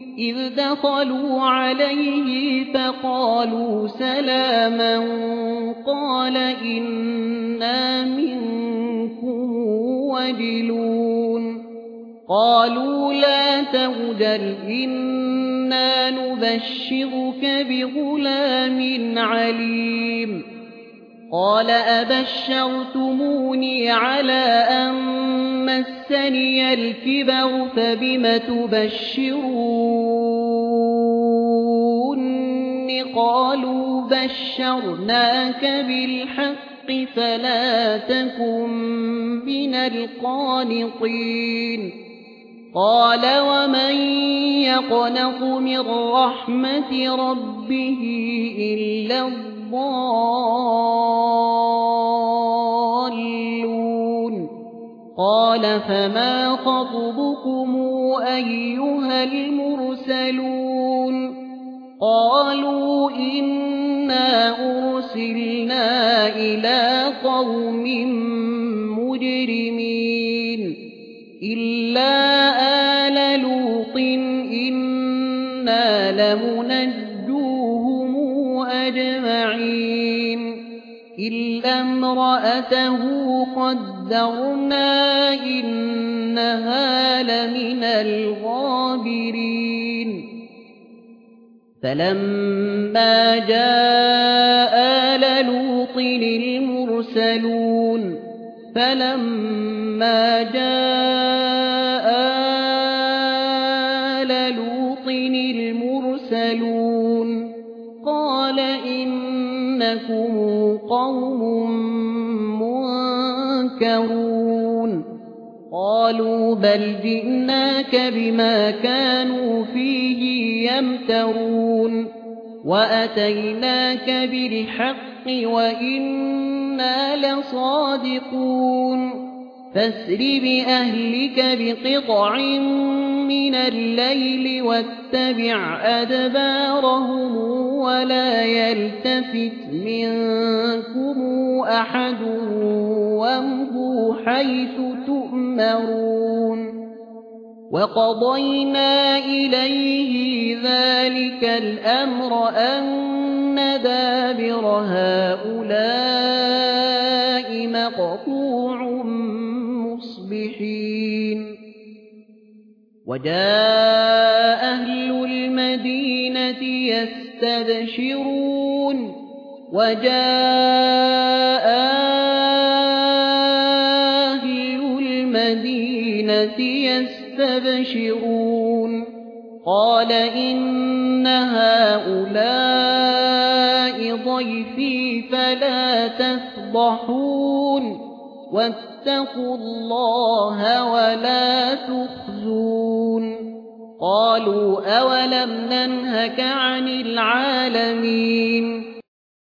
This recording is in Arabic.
إذ دخلوا عليه فقالوا سلاما قال إنا منكم وجلون قالوا لا توجل إنا نبشرك بغلام عليم قال أبشرتموني على أن مسني الكبر فبم تبشرون قالوا بشرناك بالحق فلا تكن من القانطين قال ومن يقنط من رحمة ربه إلا الضالون قال فما خطبكم أيها المرسلون قالوا إنا أرسلنا إلى قوم مجرمين إلا آل لوط إنا لمنجوهم أجمعين إلا امرأته قدرنا إنها لمن الغابرين فلما جاء آل لوط المرسلون فلما جاء آل لوط المرسلون قال إنكم قوم منكرون قالوا بل جئناك بما كانوا فيه يمترون وأتيناك بالحق وإنا لصادقون فاسر بأهلك بقطع من الليل واتبع أدبارهم ولا يلتفت منكم أحد وامضوا حيث تؤمرون وقضينا إليه ذلك الأمر أن دابر هؤلاء مقطوع مصبحين وجاء أهل المدينة يستبشرون وجاء أهل المدينة يستبشرون قال إن هؤلاء ضيفي فلا تفضحون واتقوا الله ولا تخزون قالوا أولم ننهك عن العالمين